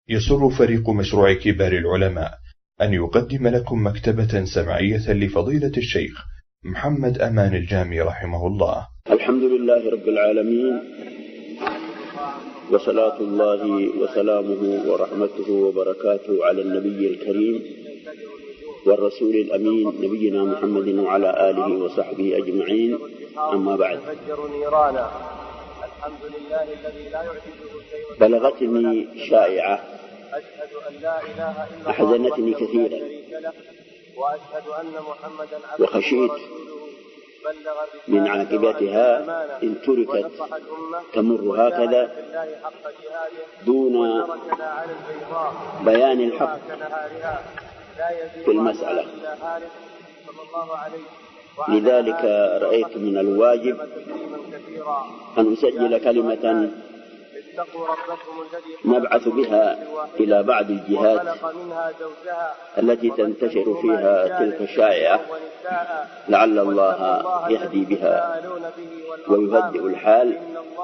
يسر فريق مشروع كبار العلماء أن يقدم لكم مكتبة سمعية لفضيلة الشيخ محمد أمان الجامي رحمه الله. الحمد لله رب العالمين، وصلاة الله وسلامه ورحمته وبركاته على النبي الكريم والرسول الأمين نبينا محمد وعلى آله وصحبه أجمعين، أما بعد. بلغتني شائعة أحزنتني كثيرا، وخشيت من عاقبتها إن تركت تمر هكذا دون بيان الحق في المسألة. لذلك رأيت من الواجب أن أسجل كلمة نبعث بها إلى بعض الجهات التي تنتشر فيها تلك الشائعة، لعل الله يهدي بها ويهدئ الحال،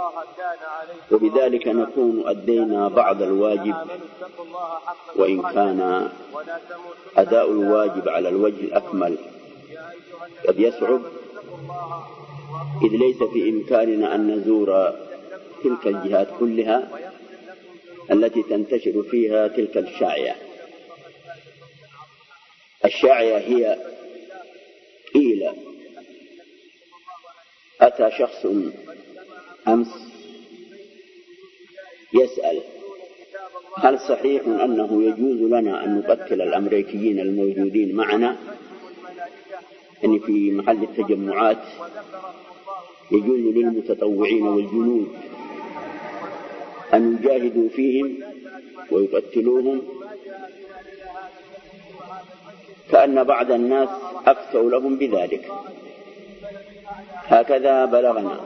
وبذلك نكون أدينا بعض الواجب، وإن كان أداء الواجب على الوجه الأكمل قد يصعب، إذ ليس في إمكاننا أن نزور تلك الجهات كلها التي تنتشر فيها تلك الشائعة. الشائعة هي قيل أتى شخص أمس يسأل: هل صحيح أنه يجوز لنا أن نقتل الأمريكيين الموجودين معنا، أن في محل التجمعات يجوز للمتطوعين والجنود أن يجاهدوا فيهم ويقتلوهم؟ كأن بعض الناس أفتوا لهم بذلك. هكذا بلغنا.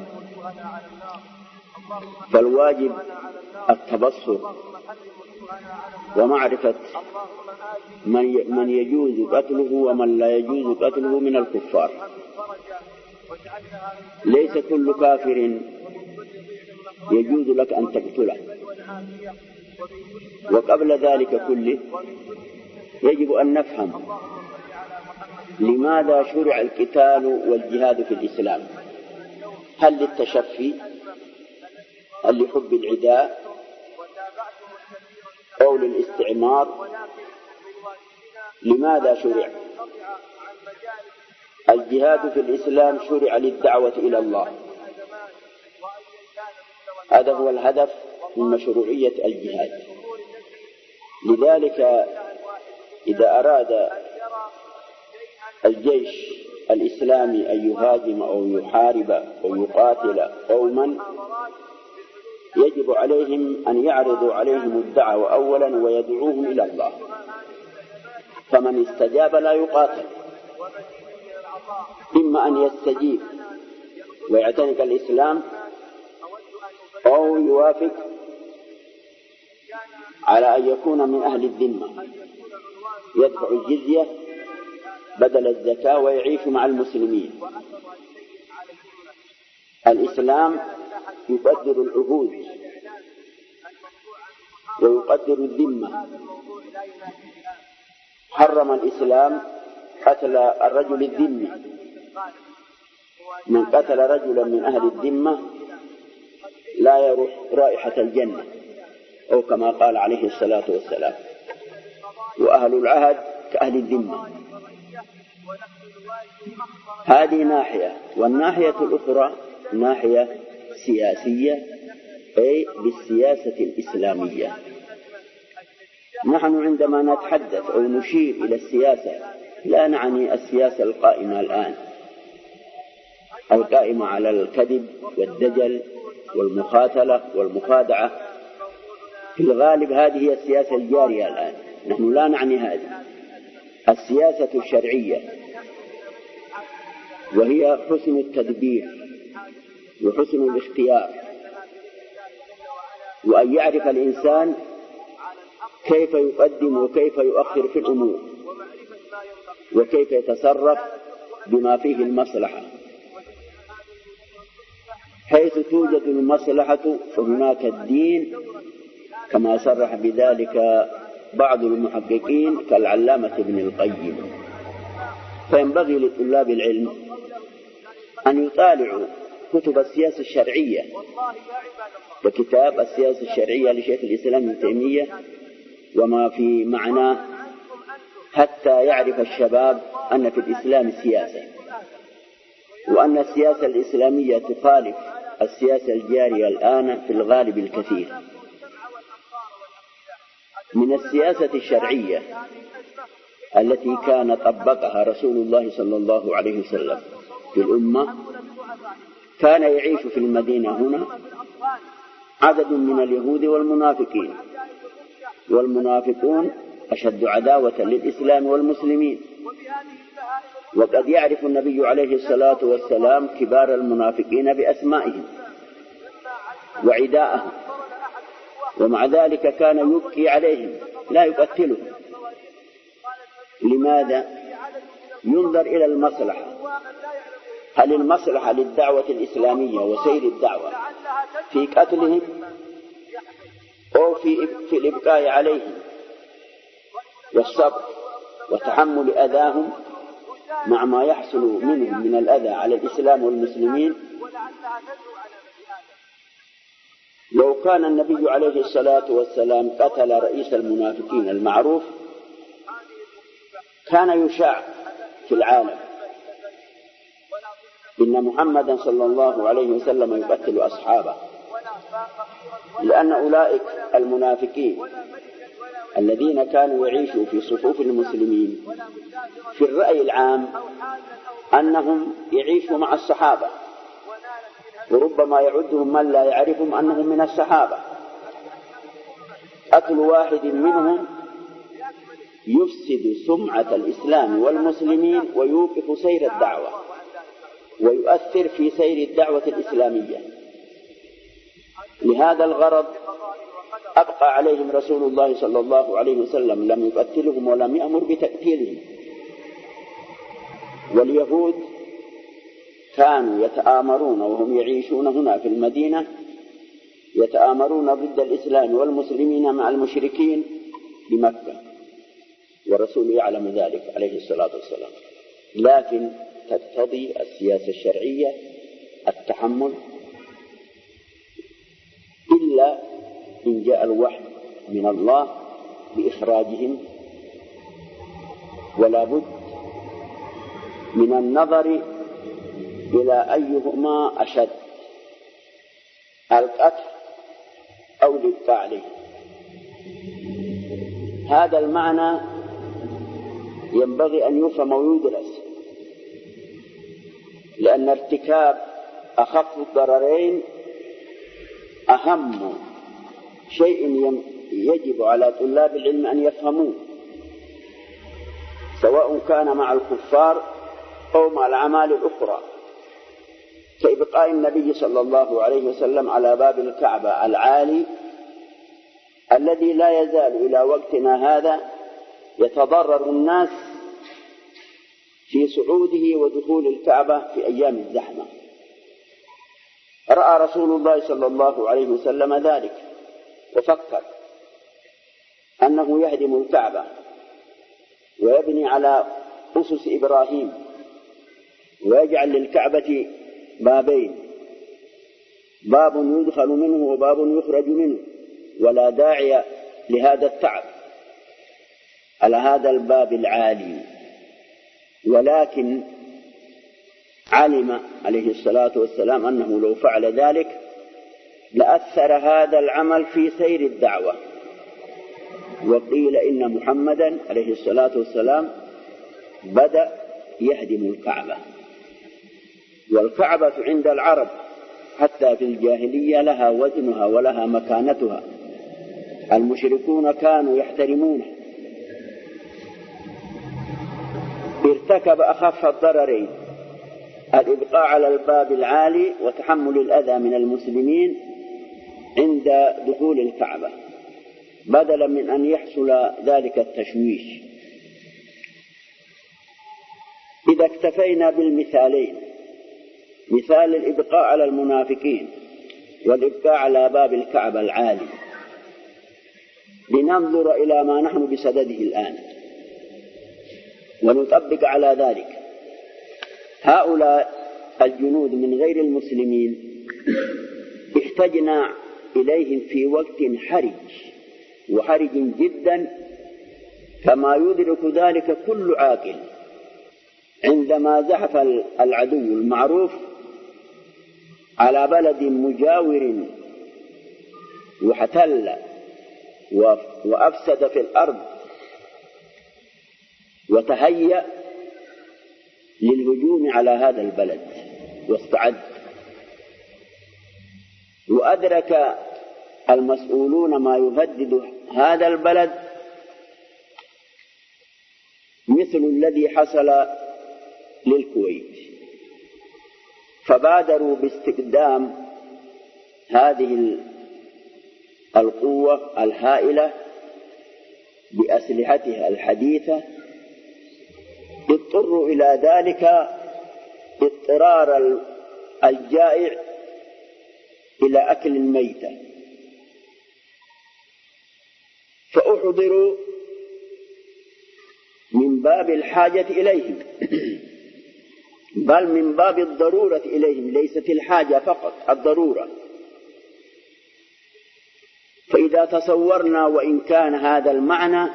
فالواجب التبصر ومعرفة من يجوز قتله ومن لا يجوز قتله من الكفار. ليس كل كافر يجوز لك أن تقتله. وقبل ذلك كله يجب أن نفهم لماذا شرع القتال والجهاد في الإسلام. هل للتشفي؟ هل لحب العداء؟ أو للاستعمار؟ لماذا شرع الجهاد في الإسلام؟ شرع للدعوة إلى الله، هذا هو الهدف من مشروعية الجهاد. لذلك إذا أراد الجيش الإسلامي أن يهاجم أو يحارب أو يقاتل قوما، يجب عليهم أن يعرضوا عليهم الدعوة أولا ويدعوهم إلى الله، فمن استجاب لا يقاتل. إما أن يستجيب ويعتنق الإسلام، أو يوافق على أن يكون من أهل الذمة يدفع الجزية بدل الزكاة ويعيش مع المسلمين. الإسلام يقدر العهود ويقدر الذمة. حرم الإسلام قتل الرجل الذمي. من قتل رجلا من أهل الذمة لا يروح رائحة الجنة، أو كما قال عليه الصلاة والسلام: وأهل العهد كأهل الذمة. هذه ناحية. والناحية الأخرى ناحية سياسية، أي بالسياسة الإسلامية. نحن عندما نتحدث أو نشير إلى السياسة لا نعني السياسة القائمة الآن، القائمة على الكذب والدجل والمخاتلة والمخادعة. في الغالب هذه هي السياسة الجارية الآن. نحن لا نعني هذه. السياسة الشرعية، وهي حسن التدبير وحسن الاختيار، وأن يعرف الإنسان كيف يقدم وكيف يؤخر في الأمور، وكيف يتصرف بما فيه المصلحة. حيث توجد المصلحة فهناك الدين كما صرح بذلك بعض المحققين كالعلامة ابن القيم. فينبغي لطلاب العلم أن يطالعوا كتب السياسة الشرعية، وكتاب السياسة الشرعية لشيخ الإسلام ابن تيمية وما في معناه، حتى يعرف الشباب أن في الإسلام سياسة، وأن السياسة الإسلامية تخالف السياسة الجارية الآن في الغالب الكثير. من السياسة الشرعية التي كان طبقها رسول الله صلى الله عليه وسلم في الأمة، كان يعيش في المدينة هنا عدد من اليهود والمنافقين، والمنافقون أشد عداوة للإسلام والمسلمين. وقد يعرف النبي عليه الصلاة والسلام كبار المنافقين بأسمائهم وعداءهم، ومع ذلك كان يبكي عليهم لا يقتلهم. لماذا؟ ينظر إلى المصلحة، هل المصلحة للدعوة الإسلامية وسير الدعوة في قتلهم أو في الإبقاء عليهم والصبر وتحمل أذاهم مع ما يحصل منهم من الأذى على الإسلام والمسلمين؟ لو كان النبي عليه الصلاة والسلام قتل رئيس المنافقين المعروف كان يشاع في العالم إن محمدا صلى الله عليه وسلم يقتل أصحابه، لأن أولئك المنافقين الذين كانوا يعيشوا في صفوف المسلمين في الرأي العام أنهم يعيشوا مع الصحابة، وربما يعدهم من لا يعرفهم أنهم من الصحابة. قتل واحد منهم يفسد سمعة الإسلام والمسلمين ويوقف سير الدعوة ويؤثر في سير الدعوة الإسلامية. لهذا الغرض أبقى عليهم رسول الله صلى الله عليه وسلم، لم يقتلهم ولم يأمر بتقتيلهم. واليهود كانوا يتآمرون وهم يعيشون هنا في المدينة، يتآمرون ضد الإسلام والمسلمين مع المشركين بمكة، والرسول يعلم ذلك عليه الصلاة والسلام. لكن تقتضي السياسة الشرعية التحمل، إلا إن جاء الوحي من الله بإخراجهم، ولا بد من النظر إلى أيهما أشد، القتل أو الإبقاء عليه. هذا المعنى ينبغي أن يفهم ويدرس، لأن ارتكاب أخف الضررين أهم شيء يجب على طلاب العلم أن يفهموه، سواء كان مع الكفار أو مع الأعمال الأخرى، كإبقاء النبي صلى الله عليه وسلم على باب الكعبة العالي الذي لا يزال إلى وقتنا هذا يتضرر الناس في صعوده ودخول الكعبة في أيام الزحمة. رأى رسول الله صلى الله عليه وسلم ذلك وفكر أنه يهدم الكعبة ويبني على أسس إبراهيم ويجعل للكعبة بابين، باب يدخل منه وباب يخرج منه، ولا داعي لهذا التعب على هذا الباب العالي. ولكن علم عليه الصلاة والسلام أنه لو فعل ذلك لأثر هذا العمل في سير الدعوة. وقيل إن محمدا عليه الصلاة والسلام بدأ يهدم الكعبة، والكعبة عند العرب حتى في الجاهلية لها وزنها ولها مكانتها، المشركون كانوا يحترمونه. ارتكب أخف الضررين، الإبقاء على الباب العالي وتحمل الأذى من المسلمين عند دخول الكعبة، بدلا من أن يحصل ذلك التشويش. إذا اكتفينا بالمثالين، مثال الإبقاء على المنافقين والإبقاء على باب الكعبة العالي، لننظر إلى ما نحن بصدده الآن ونطبق على ذلك. هؤلاء الجنود من غير المسلمين احتجنا إليهم في وقت حرج جدا، كما يدرك ذلك كل عاقل. عندما زحف العدو المعروف على بلد مجاور واحتل وأفسد في الأرض وتهيأ للهجوم على هذا البلد واستعد، وأدرك المسؤولون ما يهدد هذا البلد مثل الذي حصل للكويت، فبادروا باستخدام هذه القوة الهائلة بأسلحتها الحديثة. اضطروا إلى ذلك اضطرار الجائع إلى أكل الميتة، فأحضروا من باب الحاجة إليهم، بل من باب الضرورة إليهم، ليست الحاجة فقط، الضرورة. فإذا تصورنا وإن كان هذا المعنى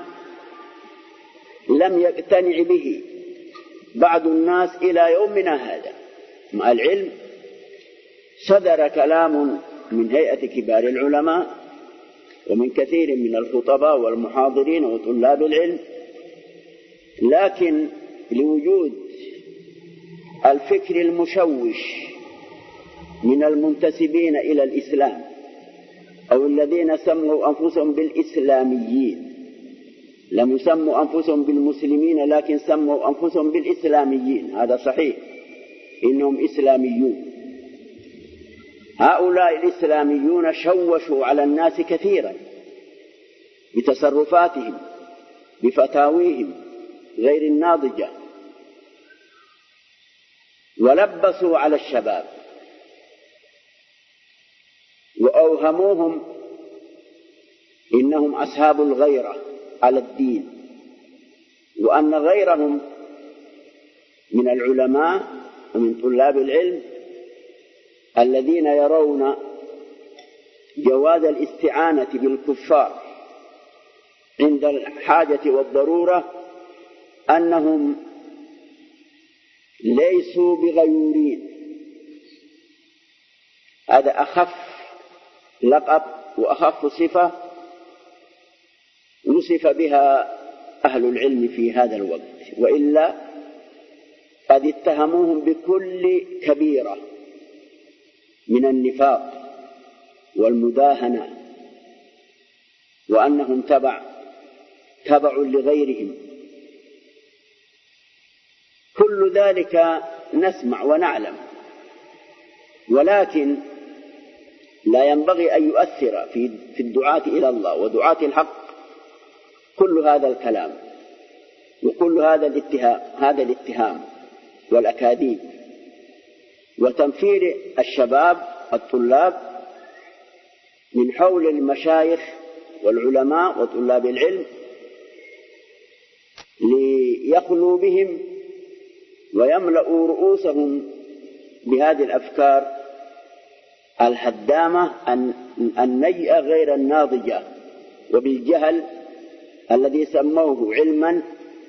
لم يقتنع به بعض الناس إلى يومنا هذا، مع العلم صدر كلام من هيئة كبار العلماء ومن كثير من الخطباء والمحاضرين وطلاب العلم، لكن لوجود الفكر المشوش من المنتسبين إلى الإسلام أو الذين سموا أنفسهم بالإسلاميين، لم يسموا أنفسهم بالمسلمين لكن سموا أنفسهم بالإسلاميين، هذا صحيح، إنهم إسلاميون. هؤلاء الإسلاميون شوشوا على الناس كثيرا بتصرفاتهم بفتاويهم غير الناضجة، ولبسوا على الشباب وأوهموهم إنهم أصحاب الغيرة على الدين، وأن غيرهم من العلماء ومن طلاب العلم الذين يرون جواز الاستعانة بالكفار عند الحاجة والضرورة أنهم ليسوا بغيورين. هذا أخف لقب وأخف صفة وصف بها أهل العلم في هذا الوقت، وإلا قد اتهموهم بكل كبيرة من النفاق والمداهنة، وأنهم تبع لغيرهم. كل ذلك نسمع ونعلم، ولكن لا ينبغي أن يؤثر في الدعاة إلى الله ودعاة الحق كل هذا الكلام وكل هذا الاتهام والأكاذيب وتنفير الشباب الطلاب من حول المشايخ والعلماء وطلاب العلم ليخلوا بهم ويملأوا رؤوسهم بهذه الأفكار الهدامة النيئة غير الناضجة، وبالجهل الذي سموه علما.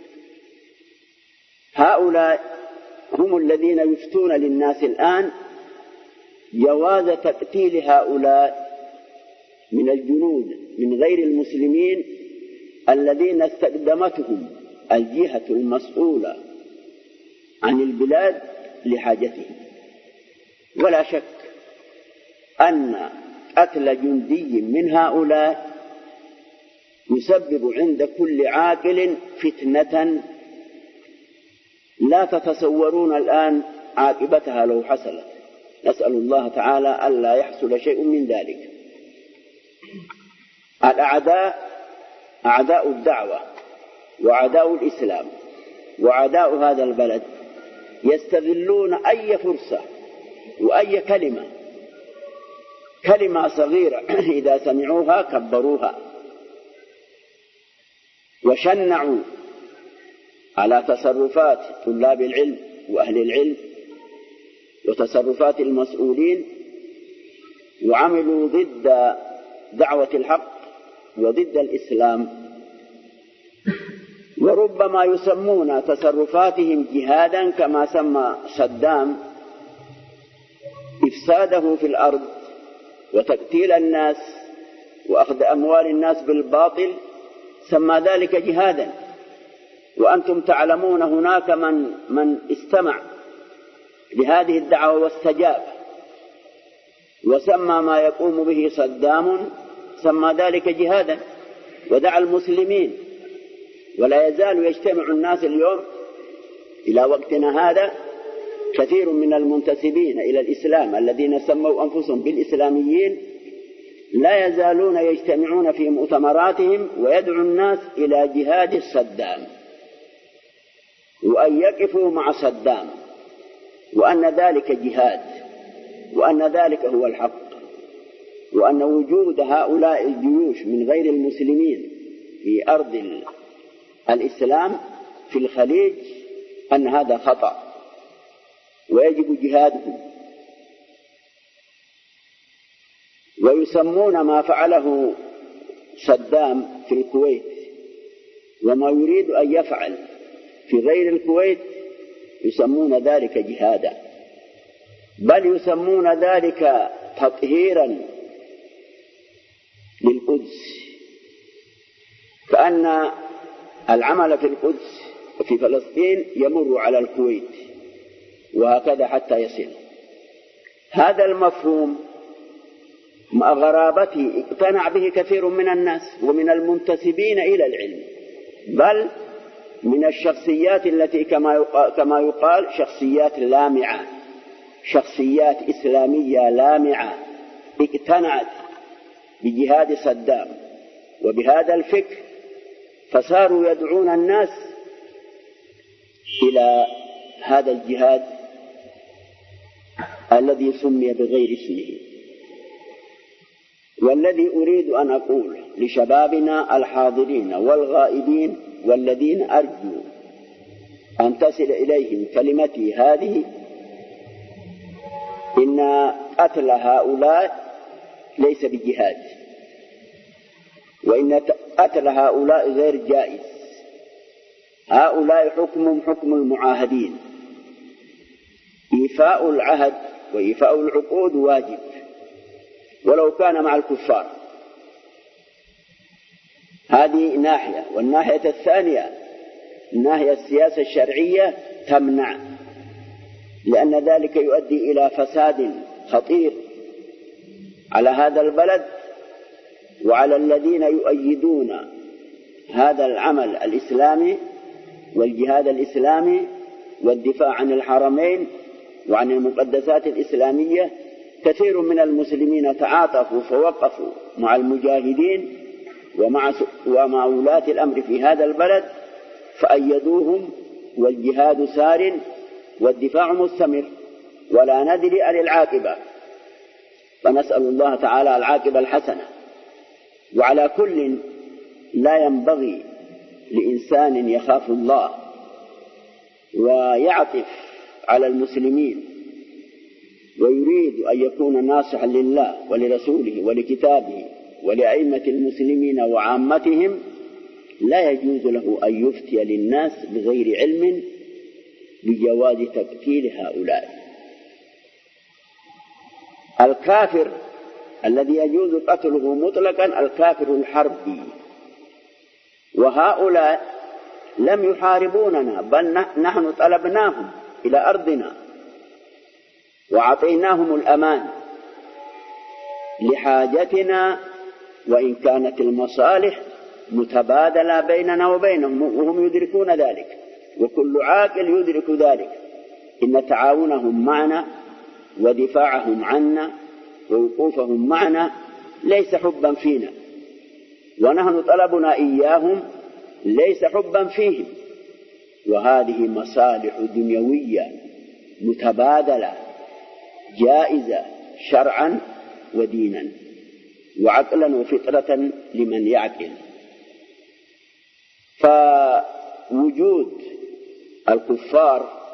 هؤلاء هم الذين يفتون للناس الآن جواز تقتيل هؤلاء من الجنود من غير المسلمين الذين استخدمتهم الجهة المسؤولة عن البلاد لحاجتهم. ولا شك أن قتل جندي من هؤلاء يسبب عند كل عاقل فتنة لا تتصورون الآن عاقبتها لو حصلت. نسأل الله تعالى ألا يحصل شيء من ذلك. الأعداء أعداء الدعوة وأعداء الإسلام وأعداء هذا البلد يستغلون أي فرصة وأي كلمة صغيرة إذا سمعوها كبروها وشنعوا على تصرفات طلاب العلم وأهل العلم وتصرفات المسؤولين، وعملوا ضد دعوة الحق وضد الإسلام، وربما يسمون تصرفاتهم جهادا كما سمى صدام إفساده في الأرض وتقتيل الناس وأخذ أموال الناس بالباطل، سمى ذلك جهادا. وأنتم تعلمون هناك من استمع لهذه الدعوة واستجاب وسمى ما يقوم به صدام، سمى ذلك جهادا ودعا المسلمين. ولا يزال يجتمع الناس اليوم إلى وقتنا هذا كثير من المنتسبين إلى الإسلام الذين سموا أنفسهم بالإسلاميين لا يزالون يجتمعون في مؤتمراتهم ويدعو الناس إلى جهاد صدام وأن يقفوا مع صدام، وأن ذلك جهاد، وأن ذلك هو الحق، وأن وجود هؤلاء الجيوش من غير المسلمين في أرض الإسلام في الخليج أن هذا خطأ ويجب جهادهم. ويسمون ما فعله صدام في الكويت وما يريد أن يفعل في غير الكويت يسمون ذلك جهادا، بل يسمون ذلك تطهيرا للقدس، كأن العمل في القدس وفي فلسطين يمر على الكويت، وهكذا حتى يصل. هذا المفهوم مع غرابته اقتنع به كثير من الناس ومن المنتسبين إلى العلم، بل من الشخصيات التي كما يقال شخصيات لامعة، شخصيات إسلامية لامعة اقتنعت بجهاد صدام وبهذا الفكر، فصاروا يدعون الناس إلى هذا الجهاد الذي سمي بغير اسمه. والذي أريد أن أقول لشبابنا الحاضرين والغائبين والذين أرجو أن تصل إليهم كلمتي هذه، إن قتل هؤلاء ليس بجهاد، وإن قتل هؤلاء غير جائز. هؤلاء حكمهم حكم المعاهدين، إيفاء العهد وإيفاء العقود واجب ولو كان مع الكفار. هذه ناحية. والناحية الثانية الناحية السياسة الشرعية تمنع، لأن ذلك يؤدي إلى فساد خطير على هذا البلد وعلى الذين يؤيدون هذا العمل الإسلامي والجهاد الإسلامي والدفاع عن الحرمين وعن المقدسات الإسلامية. كثير من المسلمين تعاطفوا فوقفوا مع المجاهدين ومع ولاة الأمر في هذا البلد فأيدوهم، والجهاد سار والدفاع مستمر ولا ندري عن العاقبة، فنسأل الله تعالى العاقبة الحسنة. وعلى كل لا ينبغي لإنسان يخاف الله ويعطف على المسلمين ويريد أن يكون ناصحا لله ولرسوله ولكتابه ولأئمة المسلمين وعامتهم، لا يجوز له أن يفتي للناس بغير علم بجواز تقتيل هؤلاء. الكافر الذي يجوز قتله مطلقا الكافر الحربي، وهؤلاء لم يحاربوننا بل نحن طلبناهم إلى أرضنا وأعطيناهم الأمان لحاجتنا، وإن كانت المصالح متبادلة بيننا وبينهم وهم يدركون ذلك، وكل عاقل يدرك ذلك، إن تعاونهم معنا ودفاعهم عنا ووقوفهم معنا ليس حبا فينا، ونحن طلبنا إياهم ليس حبا فيهم. وهذه مصالح دنيوية متبادلة جائزة شرعا ودينا وعقلا وفطرة لمن يعقل. فوجود الكفار،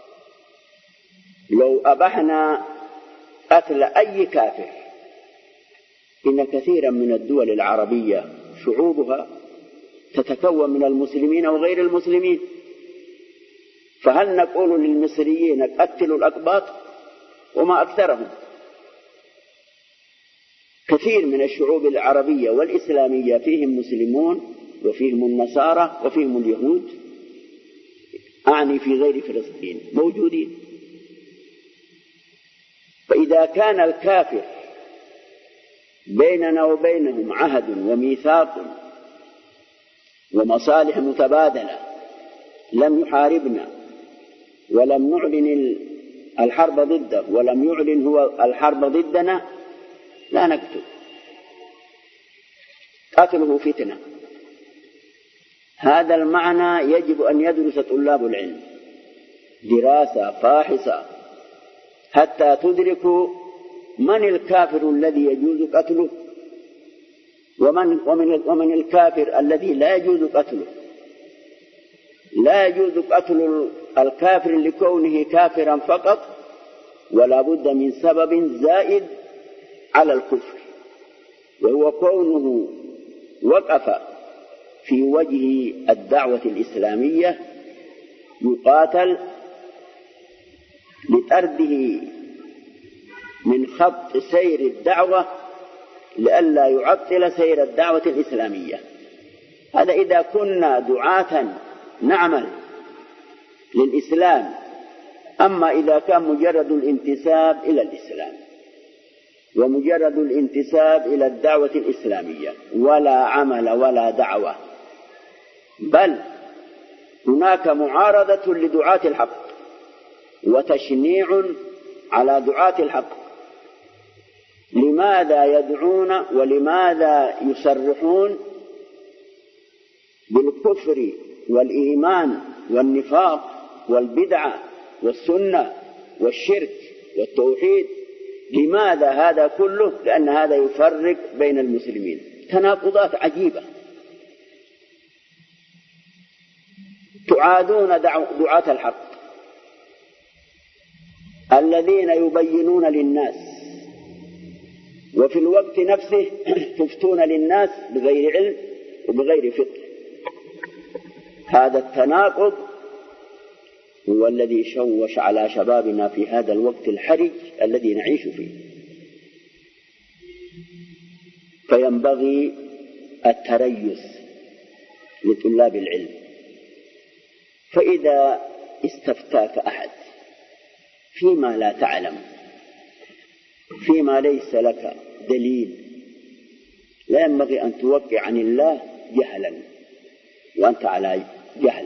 لو أبحنا قتل أي كافر، إن كثيرا من الدول العربية شعوبها تتكون من المسلمين وغير المسلمين، فهل نقول للمصريين قتلوا الأقباط وما أكثرهم؟ كثير من الشعوب العربية والإسلامية فيهم مسلمون وفيهم النصارى وفيهم اليهود، أعني في غير فلسطين موجودين. فإذا كان الكافر بيننا وبينهم عهد وميثاق ومصالح متبادلة، لم يحاربنا ولم نعلن الحرب ضده ولم يعلن هو الحرب ضدنا، لا نقتل. قتله فتنة. هذا المعنى يجب أن يدرس طلاب العلم دراسة فاحصة حتى تدركوا من الكافر الذي يجوز قتله ومن الكافر الذي لا يجوز قتله. لا يجوز قتل الكافر لكونه كافرا فقط، ولا بد من سبب زائد على الكفر، وهو كونه وقف في وجه الدعوة الإسلامية يقاتل لطرده من خط سير الدعوة لئلا يعطل سير الدعوة الإسلامية. هذا إذا كنا دعاة نعمل للإسلام. أما إذا كان مجرد الانتساب إلى الإسلام ومجرد الانتساب إلى الدعوة الإسلامية ولا عمل ولا دعوة، بل هناك معارضة لدعاة الحق وتشنيع على دعاة الحق. لماذا يدعون ولماذا يصرحون بالكفر والإيمان والنفاق والبدعة والسنة والشرك والتوحيد؟ لماذا هذا كله؟ لأن هذا يفرق بين المسلمين. تناقضات عجيبة. تعادون دعاة الحق الذين يبينون للناس، وفي الوقت نفسه تفتون للناس بغير علم وبغير فقه. هذا التناقض هو الذي شوش على شبابنا في هذا الوقت الحرج الذي نعيش فيه. فينبغي التريث لطلاب العلم. فإذا استفتاك أحد فيما لا تعلم، فيما ليس لك دليل، لا ينبغي أن توقع عن الله جهلا وأنت على جهل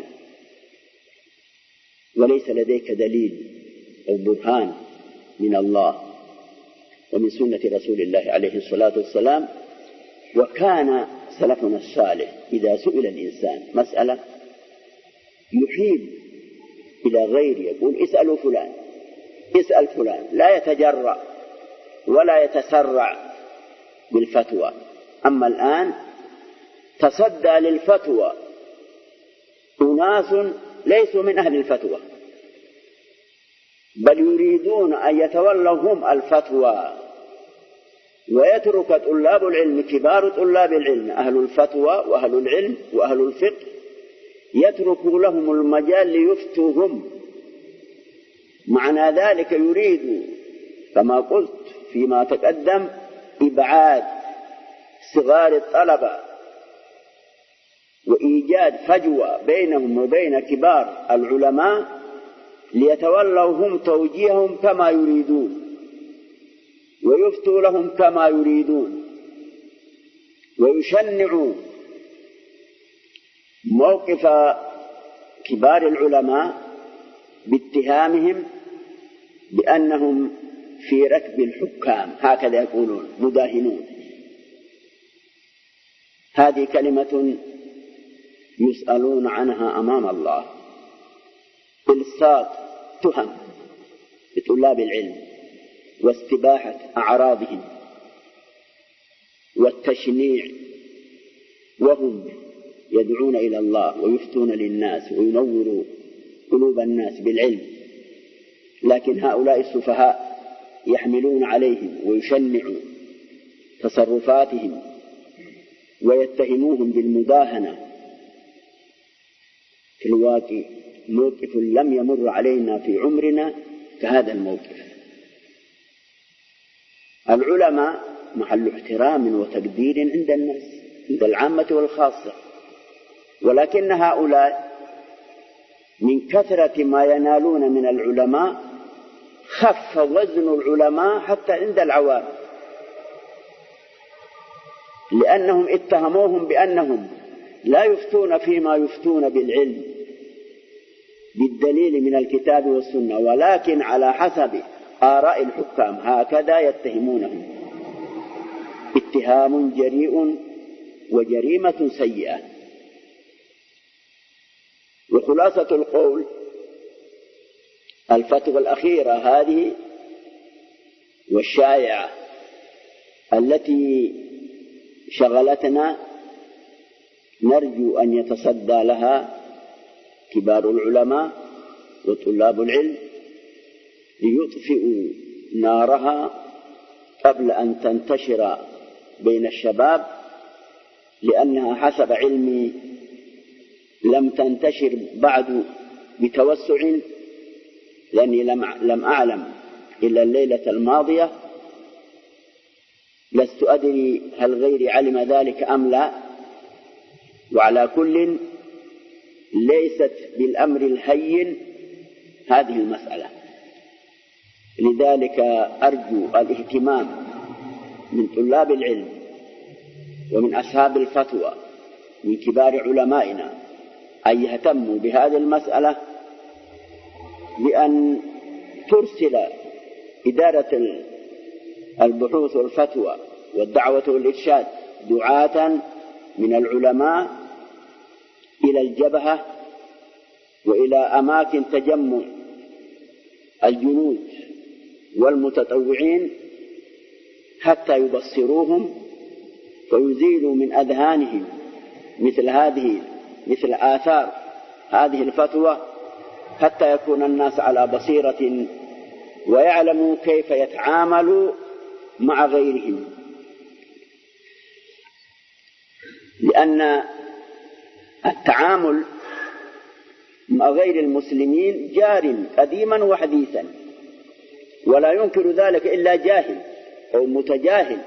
وليس لديك دليل أو برهان من الله ومن سنة رسول الله عليه الصلاة والسلام. وكان سلفنا الصالح إذا سئل الإنسان مسألة يحيل إلى غيره، يقول اسألوا فلان، اسأل فلان، لا يتجرأ ولا يتسرع بالفتوى. أما الآن تصدى للفتوى أناس ليسوا من أهل الفتوى، بل يريدون أن يتولوا هم الفتوى ويترك طلاب العلم، كبار طلاب العلم، أهل الفتوى وأهل العلم وأهل الفقه، يتركوا لهم المجال ليفتوا هم. معنى ذلك يريد كما قلت فيما تقدم إبعاد صغار الطلبة وإيجاد فجوة بينهم وبين كبار العلماء ليتولوا هم توجيههم كما يريدون ويفتوا لهم كما يريدون ويشنعوا موقف كبار العلماء باتهامهم بأنهم في ركب الحكام، هكذا يقولون، مداهنون. هذه كلمة يسألون عنها أمام الله. إلصاق تهم لطلاب العلم واستباحة أعراضهم والتشنيع، وهم يدعون إلى الله ويفتون للناس وينوروا قلوب الناس بالعلم، لكن هؤلاء السفهاء يحملون عليهم ويشنعوا تصرفاتهم ويتهموهم بالمداهنة. في الواقع موقف لم يمر علينا في عمرنا كهذا الموقف. العلماء محل احترام وتقدير عند الناس، عند العامة والخاصة، ولكن هؤلاء من كثرة ما ينالون من العلماء خف وزن العلماء حتى عند العوام، لأنهم اتهموهم بأنهم لا يفتون فيما يفتون بالعلم بالدليل من الكتاب والسنة، ولكن على حسب آراء الحكام، هكذا يتهمونهم. اتهام جريء وجريمة سيئة. وخلاصة القول الفتوى الأخيرة هذه والشائعة التي شغلتنا نرجو أن يتصدى لها كبار العلماء وطلاب العلم ليطفئوا نارها قبل أن تنتشر بين الشباب، لأنها حسب علمي لم تنتشر بعد بتوسع، لأني لم أعلم إلا الليلة الماضية، لست أدري هل غيري علم ذلك أم لا. وعلى كل ليست بالأمر الهين هذه المسألة، لذلك أرجو الاهتمام من طلاب العلم ومن أصحاب الفتوى من كبار علمائنا أن يهتموا بهذه المسألة، بأن ترسل إدارة البحوث والفتوى والدعوة والإرشاد دعاة من العلماء إلى الجبهة وإلى أماكن تجمع الجنود والمتطوعين حتى يبصروهم ويزيلوا من أذهانهم مثل آثار هذه الفتوى، حتى يكون الناس على بصيرة ويعلموا كيف يتعاملوا مع غيرهم. لأن التعامل مع غير المسلمين جار قديما وحديثا، ولا ينكر ذلك إلا جاهل أو متجاهل.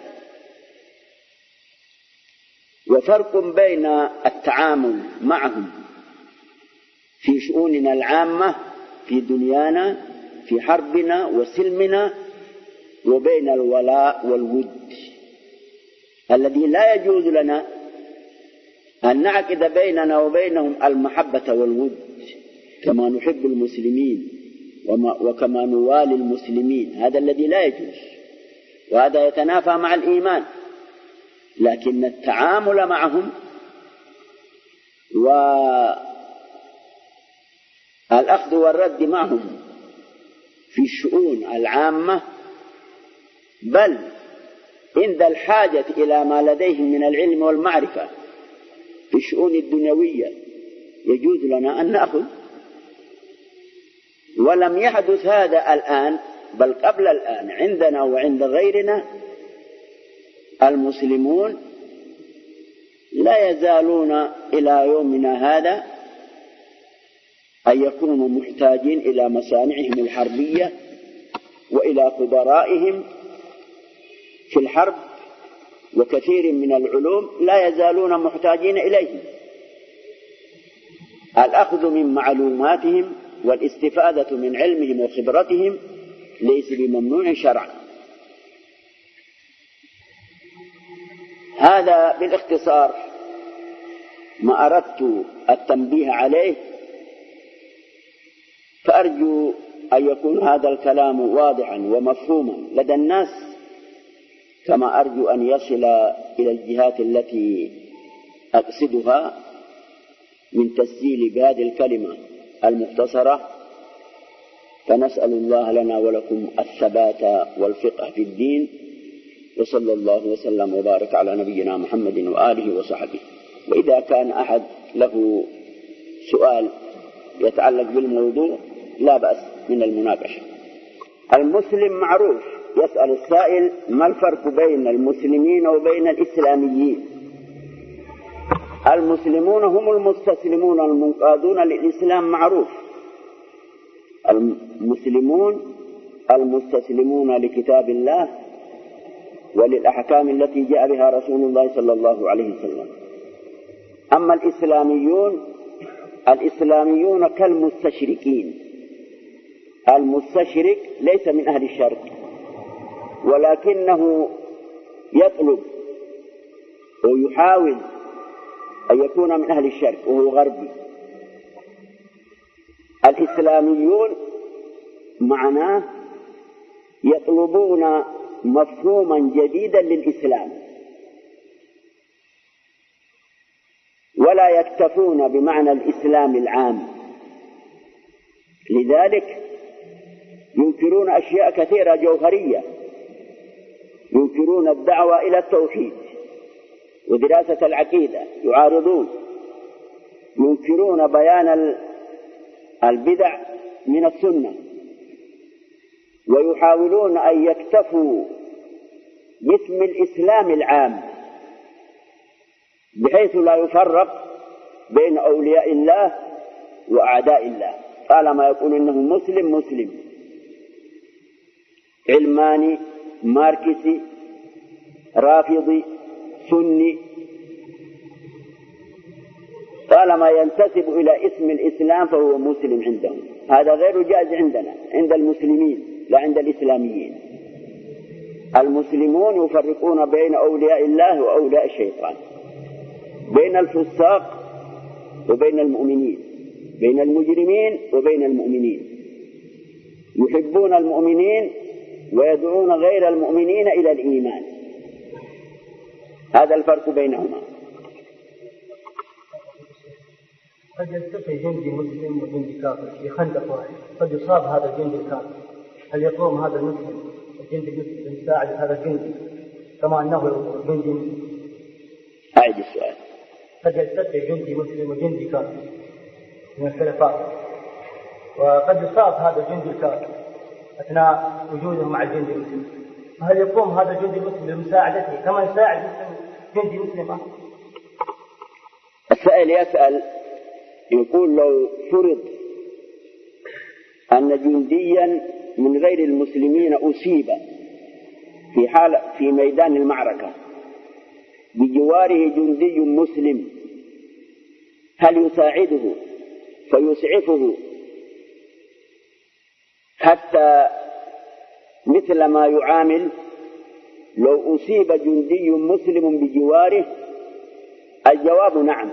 وفرق بين التعامل معهم في شؤوننا العامة في دنيانا في حربنا وسلمنا، وبين الولاء والود الذي لا يجوز لنا أن نعقد بيننا وبينهم المحبة والود كما نحب المسلمين وكما نوالي المسلمين، هذا الذي لا يجوز، وهذا يتنافى مع الإيمان. لكن التعامل معهم والأخذ والرد معهم في الشؤون العامة، بل عند الحاجة إلى ما لديهم من العلم والمعرفة في الشؤون الدنيوية يجوز لنا أن نأخذ. ولم يحدث هذا الآن، بل قبل الآن عندنا وعند غيرنا. المسلمون لا يزالون إلى يومنا هذا أن يكونوا محتاجين إلى مصانعهم الحربية وإلى خبرائهم في الحرب، وكثير من العلوم لا يزالون محتاجين إليهم. الأخذ من معلوماتهم والاستفادة من علمهم وخبرتهم ليس بممنوع شرعا. هذا بالاختصار ما أردت التنبيه عليه، فأرجو أن يكون هذا الكلام واضحا ومفهوما لدى الناس، كما أرجو أن يصل إلى الجهات التي أقصدها من تسجيل بهذه الكلمة المختصرة. فنسأل الله لنا ولكم الثبات والفقه في الدين، وصلى الله وسلم وبارك على نبينا محمد وآله وصحبه. وإذا كان أحد له سؤال يتعلق بالموضوع لا بأس من المناقشة. المسلم معروف. يسأل السائل: ما الفرق بين المسلمين وبين الإسلاميين؟ المسلمون هم المستسلمون المنقادون للإسلام، معروف. المسلمون المستسلمون لكتاب الله وللأحكام التي جاء بها رسول الله صلى الله عليه وسلم. أما الإسلاميون كالمستشركين. المستشرك ليس من أهل الشرك، ولكنه يطلب ويحاول أن يكون من أهل الشرك وهو غربي. الإسلاميون معناه يطلبون مفهوما جديدا للإسلام، ولا يكتفون بمعنى الإسلام العام. لذلك ينكرون أشياء كثيرة جوهرية، ينكرون الدعوة إلى التوحيد ودراسة العقيدة، يعارضون، ينكرون بيان البدع من السنة، ويحاولون أن يكتفوا باسم الإسلام العام بحيث لا يفرق بين أولياء الله وأعداء الله. طالما يقول إنه مسلم، علماني، ماركسي، رافضي، سني، طالما ينتسب إلى اسم الإسلام فهو مسلم عندهم. هذا غير جائز عندنا، عند المسلمين لا عند الإسلاميين. المسلمون يفرقون بين أولياء الله وأولياء الشيطان، بين الفساق وبين المؤمنين، بين المجرمين وبين المؤمنين. يحبون المؤمنين ويدعون غير المؤمنين إلى الإيمان. هذا الفرق بينهما. قد يلتقي جندي مسلم وجندي كافر في خندق واحد، قد يصاب هذا الجندي الكافر، هل يقوم هذا المسلم الجندي المسلم بمساعدة هذا الجندي كما أنه جندي مسلم؟ أعيد السؤال. قد يلتقي جندي مسلم وجندي كافر من الخلفاء، وقد يصاب هذا الجندي الكافر أثناء وجوده مع الجندي المسلم، فهل يقوم هذا الجندي المسلم بمساعدته كما يساعد جندي مسلم آخر؟ السائل يسأل يقول: لو فرض أن جنديا من غير المسلمين أصيب في ميدان المعركة بجواره جندي مسلم، هل يساعده فيسعفه حتى مثل ما يعامل لو أصيب جندي مسلم بجواره؟ الجواب نعم،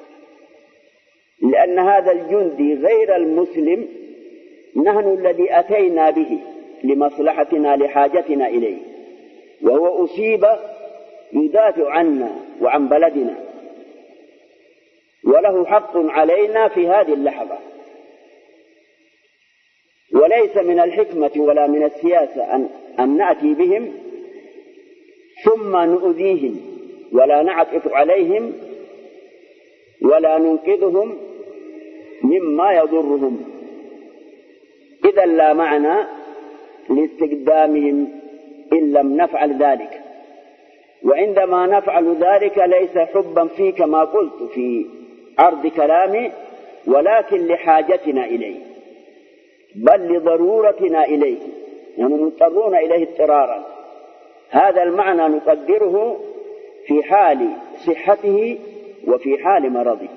لأن هذا الجندي غير المسلم نحن الذي أتينا به لمصلحتنا لحاجتنا إليه، وهو أصيب يدافع عنا وعن بلدنا، وله حق علينا في هذه اللحظة. وليس من الحكمة ولا من السياسة أن نأتي بهم ثم نؤذيهم ولا نعطف عليهم ولا ننقذهم مما يضرهم، إذا لا معنى لاستقدامهم إن لم نفعل ذلك. وعندما نفعل ذلك ليس حبا فيه كما قلت في عرض كلامي، ولكن لحاجتنا إليه، بل لضرورتنا إليه، يعني مضطرون إليه اضطرارا. هذا المعنى نقدره في حال صحته وفي حال مرضه.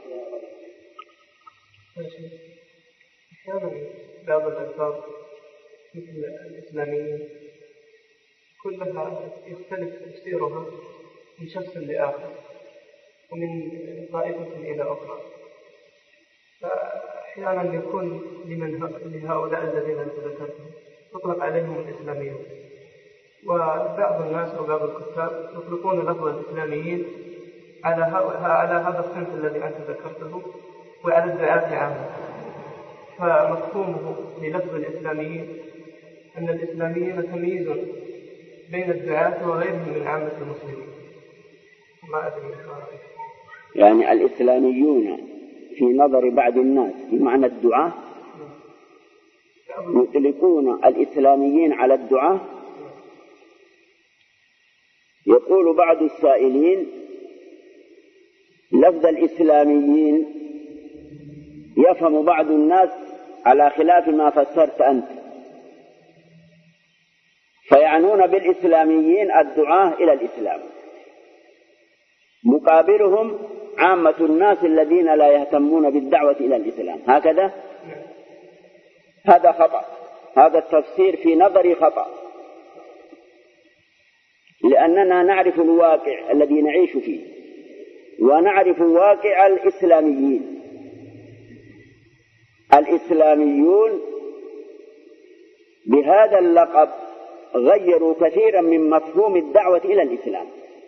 أحيانا بعض الألفاظ مثل الإسلاميين كلها يختلف تفسيرها من شخص لآخر ومن طائفة إلى أخرى، فأحيانا يكون لهؤلاء الذين أنت ذكرتهم تطلق عليهم الإسلاميون، وبعض الناس وبعض الكتاب يطلقون لفظ الإسلاميين على هذا الصنف الذي أنت ذكرته وعلى الدعاة عامة. فمفهومه للفظ الإسلاميين أن الإسلاميين تمييز بين الدعاة وغيرهم من عامة المسلمين. ما أدري. يعني الإسلاميون في نظر بعض الناس بمعنى الدعاة يطلقون الإسلاميين على الدعاة. يقول بعض السائلين لفظ الإسلاميين يفهم بعض الناس على خلاف ما فسرت أنت، فيعنون بالإسلاميين الدعاة إلى الإسلام، مقابلهم عامة الناس الذين لا يهتمون بالدعوة إلى الإسلام. هكذا هذا خطأ، هذا التفسير في نظري خطأ، لأننا نعرف الواقع الذي نعيش فيه ونعرف واقع الإسلاميين. الإسلاميون بهذا اللقب غيروا كثيرا من مفهوم الدعوة إلى الإسلام.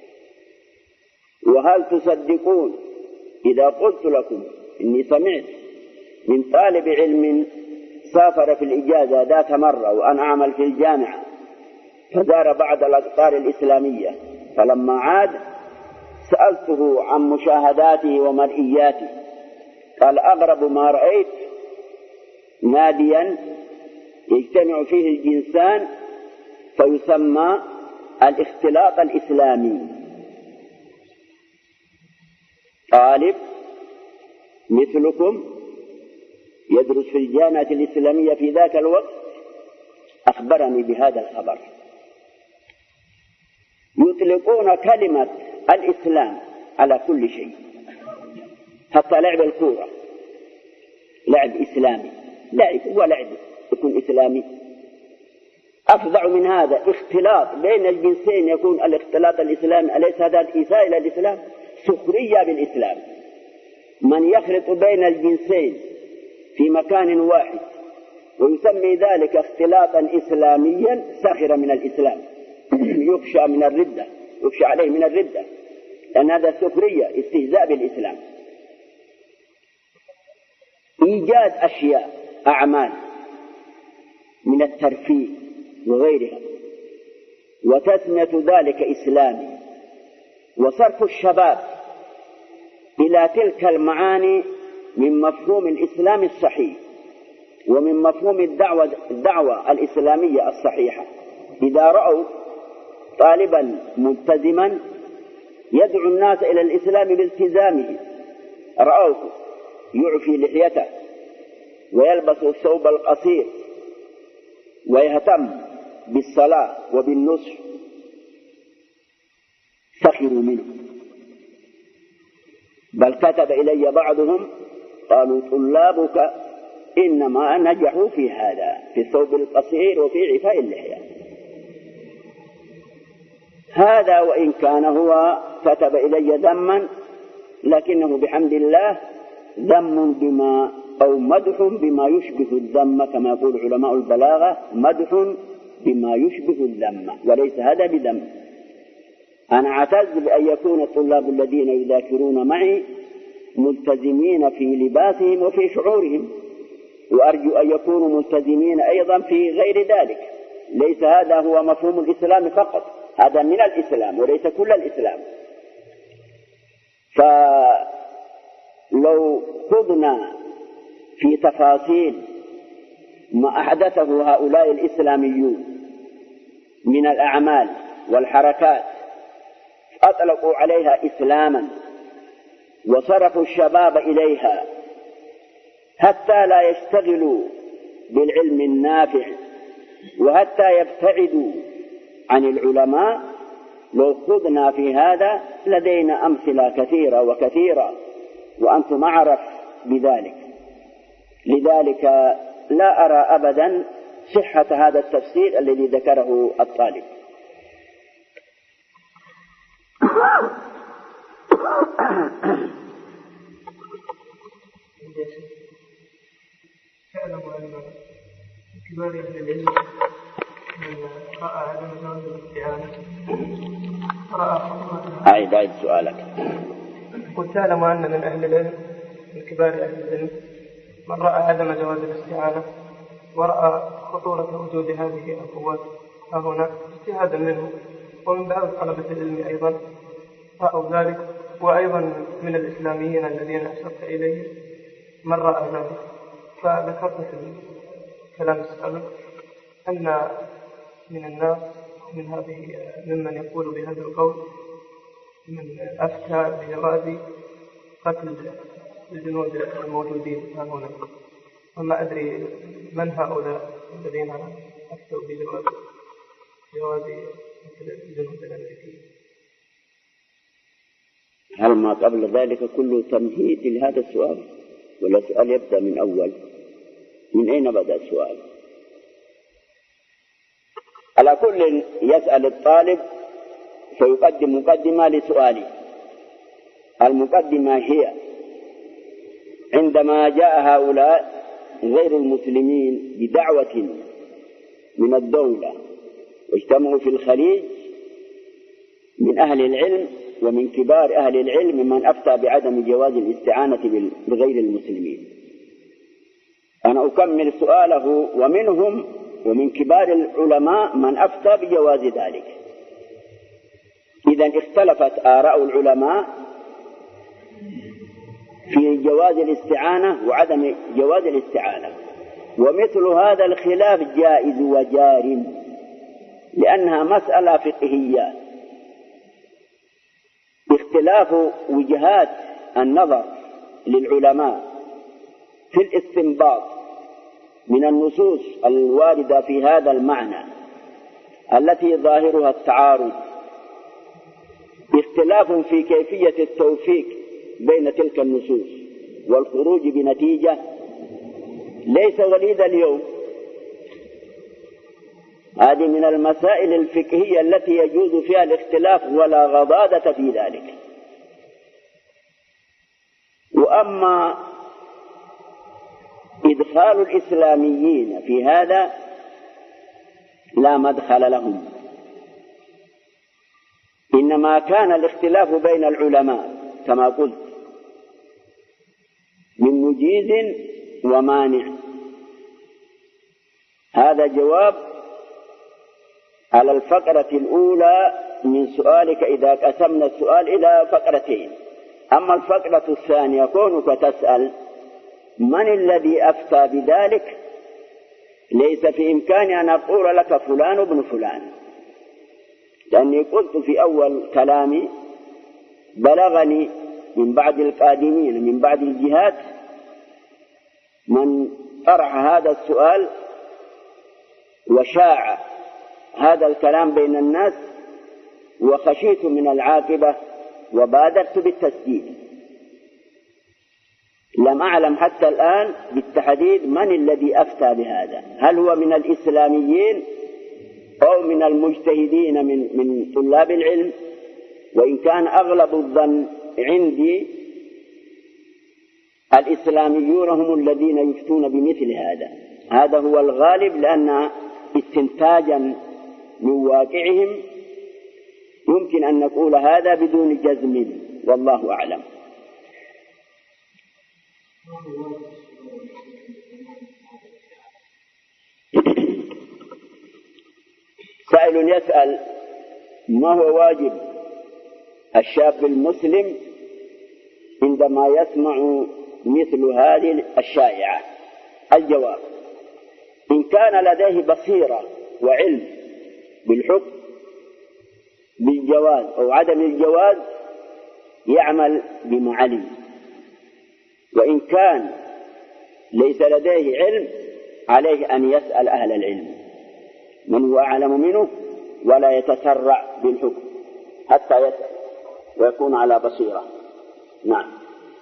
وهل تصدقون إذا قلت لكم إني سمعت من طالب علم سافر في الإجازة ذات مرة وأنا أعمل في الجامعة فزار بعض الأقطار الإسلامية، فلما عاد سألته عن مشاهداته ومرئياته، قال أغرب ما رأيت ناديا يجتمع فيه الجنسان فيسمى الاختلاط الإسلامي. طالب مثلكم يدرس في الجامعة الإسلامية في ذاك الوقت أخبرني بهذا الخبر. يطلقون كلمة الإسلام على كل شيء، حتى لعب الكورة لعب إسلامي، لعب ولعب يكون إسلامي. أفظع من هذا اختلاط بين الجنسين يكون الاختلاط الإسلامي، أليس هذا الإساءة إلى الإسلام؟ سخرية بالإسلام. من يخلط بين الجنسين في مكان واحد ويسمي ذلك اختلاطا إسلاميا سخر من الإسلام، يخشى من الردة، يخشى عليه من الردة، لأن هذا سخرية استهزاء بالإسلام. إيجاد أشياء أعمال من الترفيه وغيرها وتسمية ذلك إسلامي، وصرف الشباب إلى تلك المعاني من مفهوم الإسلام الصحيح ومن مفهوم الدعوة الإسلامية الصحيحة. إذا رأوا طالبا ملتزما يدعو الناس إلى الإسلام بالتزامه، رأوه يعفي لحيته ويلبس الثوب القصير ويهتم بالصلاة وبالنصح، سخروا منه. بل كتب إلي بعضهم قالوا طلابك إنما نجحوا في هذا، في الثوب القصير وفي عفاء اللحية. هذا وإن كان هو كتب إلي ذما، لكنه بحمد الله ذم بما أو مدح بما يشبه الذم، كما يقول علماء البلاغة مدح بما يشبه الذم، وليس هذا بذم. أنا أعتز بأن يكون الطلاب الذين يذاكرون معي ملتزمين في لباسهم وفي شعورهم، وأرجو أن يكونوا ملتزمين أيضا في غير ذلك. ليس هذا هو مفهوم الإسلام فقط، هذا من الإسلام وليس كل الإسلام. فلو خضنا في تفاصيل ما أحدثه هؤلاء الإسلاميون من الأعمال والحركات أطلقوا عليها إسلاما وصرفوا الشباب إليها حتى لا يشتغلوا بالعلم النافع وحتى يبتعدوا عن العلماء، لو خضنا في هذا لدينا أمثلة كثيرة وكثيرة وأنتم أعرف بذلك. لذلك لا أرى أبدا صحة هذا التفسير الذي ذكره الطالب. تعلم أن كبار أهل العلم من رأى عدم جواز الاستعانة رأى خطواتها. أعيد سؤالك. قلت تعلم أن من أهل العلم من كبار أهل العلم من رأى عدم جواز الاستعانة ورأى خطورة وجود هذه القوات هنا اجتهادا منه، ومن بعض طلبة العلم أيضا رأوا ذلك وأيضا من الإسلاميين الذين أشرت إليهم من رأى ذلك. فذكرت في الكلام السابق أن من الناس ممن يقول بهذا القول من أفتى بجواز قتل الجنود الموجودين هنا، وما أدري من هؤلاء الذين أفتوا بجواز قتل الجنود الأمريكيين. هل ما قبل ذلك كله تمهيد لهذا السؤال ولا السؤال يبدأ من أول؟ من أين بدأ السؤال؟ على كل يسأل الطالب فيقدم مقدمة لسؤاله. المقدمة هي عندما جاء هؤلاء غير المسلمين بدعوة من الدولة واجتمعوا في الخليج من أهل العلم ومن كبار أهل العلم من أفتى بعدم جواز الاستعانة بغير المسلمين، أنا أكمل سؤاله. ومن كبار العلماء من أفتى بجواز ذلك. إذن اختلفت آراء العلماء في جواز الاستعانة وعدم جواز الاستعانة، ومثل هذا الخلاف جائز وجار لأنها مسألة فقهية. اختلاف وجهات النظر للعلماء في الاستنباط من النصوص الواردة في هذا المعنى التي ظاهرها التعارض، اختلاف في كيفية التوفيق بين تلك النصوص والخروج بنتيجة ليس وليد اليوم. هذه من المسائل الفقهية التي يجوز فيها الاختلاف ولا غضاضة في ذلك. وأما إدخال الإسلاميين في هذا لا مدخل لهم، إنما كان الاختلاف بين العلماء كما قلت من مجيز ومانع. هذا جواب على الفقرة الأولى من سؤالك إذا قسمنا السؤال إلى فقرتين. أما الفقرة الثانية كونك تسأل من الذي أفتى بذلك، ليس في إمكاني أن أقول لك فلان ابن فلان، لأني قلت في أول كلامي بلغني من بعد القادمين من بعد الجهات من طرح هذا السؤال وشاع هذا الكلام بين الناس، وخشيت من العاقبة وبادرت بالتسديد. لم أعلم حتى الآن بالتحديد من الذي أفتى بهذا، هل هو من الإسلاميين أو من المجتهدين من طلاب العلم، وإن كان أغلب الظن عندي الإسلاميون هم الذين يفتون بمثل هذا هو الغالب، لأن استنتاجا من واقعهم يمكن أن نقول هذا بدون جزم، والله أعلم. سائل يسأل ما هو واجب الشاب المسلم عندما يسمع مثل هذه الشائعة؟ الجواب: إن كان لديه بصيرة وعلم بالحكم بالجواز أو عدم الجواز يعمل بما علم، وإن كان ليس لديه علم عليه أن يسأل أهل العلم من هو أعلم منه، ولا يتسرع بالحكم حتى يسأل ويكون على بصيرة. نعم.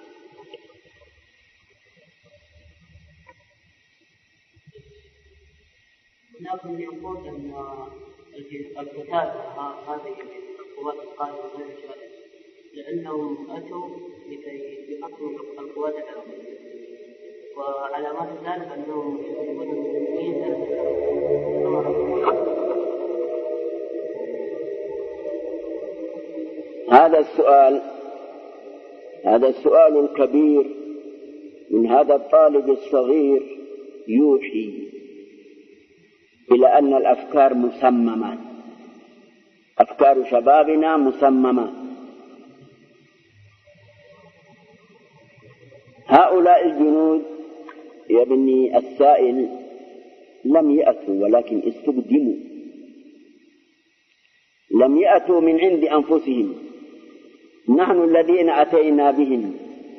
لكن يقول أن القتال هذه القوات القادمة غير جائز لأنهم أتوا لكي يقتلوا القوات العربية، وعلامات ذلك أنهم يكونون المسلمين. هذا السؤال الكبير من هذا الطالب الصغير يوحي إلى أن الأفكار مسممة، أفكار شبابنا مسممة، هؤلاء الجنود يا ابني السائل لم يأتوا ولكن استخدموا، لم يأتوا من عند أنفسهم، نحن الذين أتينا بهم.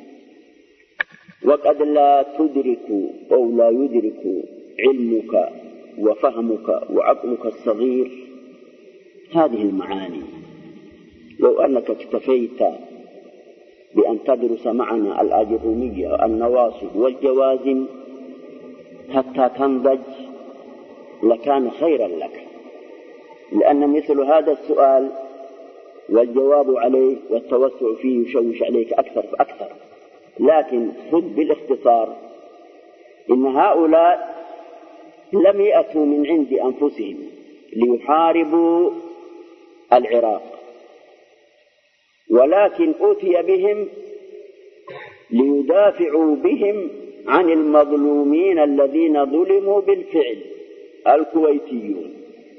وقد لا تدرك أو لا يدرك علمك وفهمك وعقلك الصغير هذه المعاني. لو أنك اكتفيت بأن تدرس معنا الأجرومية والنواصب والجوازم حتى تنضج لكان خيرا لك، لأن مثل هذا السؤال والجواب عليه والتوسع فيه يشوش عليك أكثر فأكثر. لكن خذ بالاختصار إن هؤلاء لم يأتوا من عند أنفسهم ليحاربوا العراق، ولكن أوتي بهم ليدافعوا بهم عن المظلومين الذين ظلموا بالفعل الكويتيون،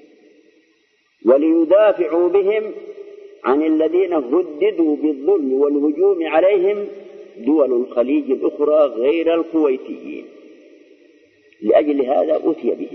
وليدافعوا بهم عن الذين هددوا بالظلم والهجوم عليهم دول الخليج الأخرى غير الكويتيين. لأجل هذا أوتي بهم.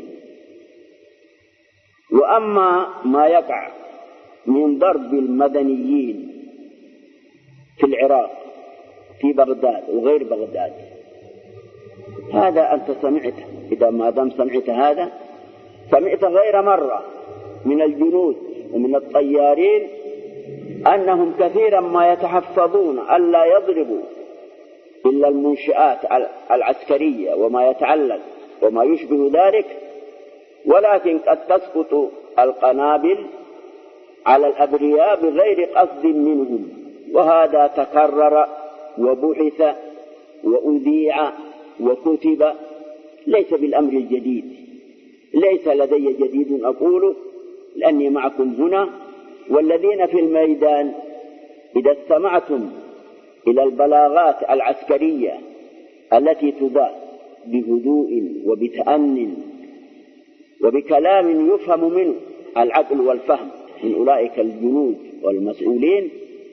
وأما ما يقع من ضرب المدنيين في العراق في بغداد وغير بغداد هذا أنت سمعته، إذا ما دام سمعت هذا سمعت غير مرة من الجنود ومن الطيارين أنهم كثيرا ما يتحفظون ألا يضربوا إلا المنشآت العسكرية وما يتعلق وما يشبه ذلك، ولكن قد تسقط القنابل على الأبرياء بغير قصد منهم. وهذا تكرر وبحث وأذيع وكتب، ليس بالأمر الجديد، ليس لدي جديد أقوله لأني معكم هنا. والذين في الميدان إذا استمعتم إلى البلاغات العسكرية التي تذاع بهدوء وبتأن وبكلام يفهم منه العقل والفهم من أولئك الجنود والمسؤولين،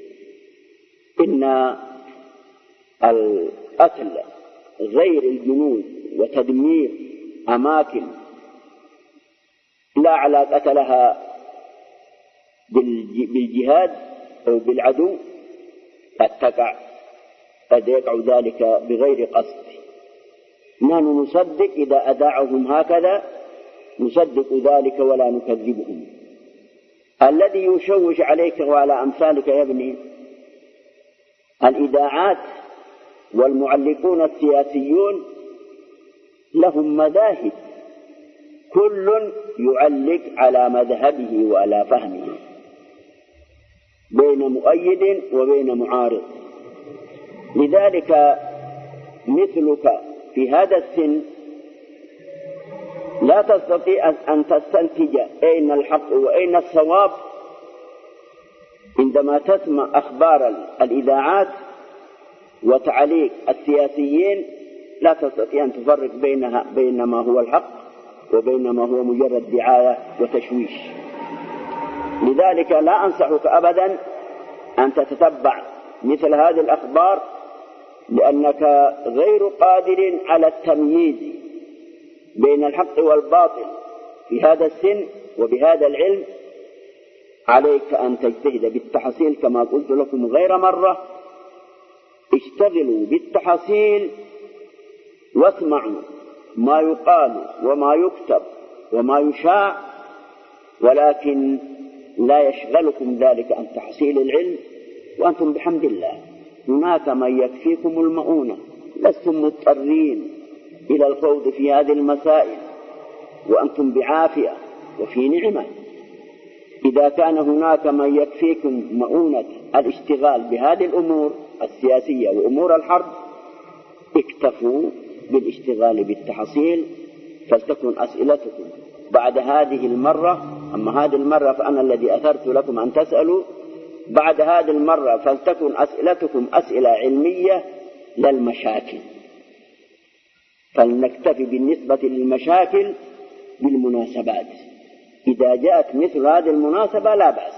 إن القتل غير الجنود وتدمير أماكن لا علاقة لها بالجهاد أو بالعدو قد يقع ذلك بغير قصد. نحن نصدق إذا أذاعهم هكذا، نصدق ذلك ولا نكذبهم. الذي يشوش عليك وعلى أمثالك يا ابني الإذاعات والمعلقون السياسيون لهم مذاهب، كل يعلق على مذهبه وعلى فهمه، بين مؤيد وبين معارض. لذلك مثلك في هذا السن لا تستطيع أن تستنتج أين الحق وأين الصواب عندما تسمع أخبار الإذاعات وتعليق السياسيين. لا تستطيع أن تفرق بين ما هو الحق وبين ما هو مجرد دعاية وتشويش. لذلك لا أنصحك أبدا أن تتتبع مثل هذه الأخبار، لأنك غير قادر على التمييز بين الحق والباطل في هذا السن وبهذا العلم. عليك أن تجتهد بالتحصيل كما قلت لكم غير مرة، اشتغلوا بالتحصيل واسمعوا ما يقال وما يكتب وما يشاع، ولكن لا يشغلكم ذلك عن تحصيل العلم، وأنتم بحمد الله هناك من يكفيكم المؤونة، لستم مضطرين إلى الخوض في هذه المسائل، وأنتم بعافية وفي نعمة. إذا كان هناك من يكفيكم مؤونة الاشتغال بهذه الأمور السياسية وأمور الحرب، اكتفوا بالاشتغال بالتحصيل. فلتكن أسئلتكم بعد هذه المرة، أما هذه المرة فأنا الذي أثرت لكم أن تسألوا، بعد هذه المرة فلتكن أسئلتكم أسئلة علمية للمشاكل، فلنكتفي بالنسبة للمشاكل بالمناسبات. إذا جاءت مثل هذه المناسبة لا بأس،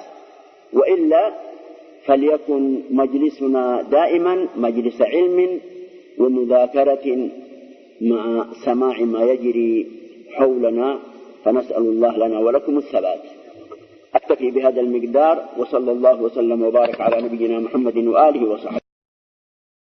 وإلا فليكن مجلسنا دائما مجلس علم مذاكرة مع سماع ما يجري حولنا، فنسأل الله لنا ولكم الثبات. أكتفي بهذا المقدار، وصلى الله وسلم وبارك على نبينا محمد وآله وصحبه.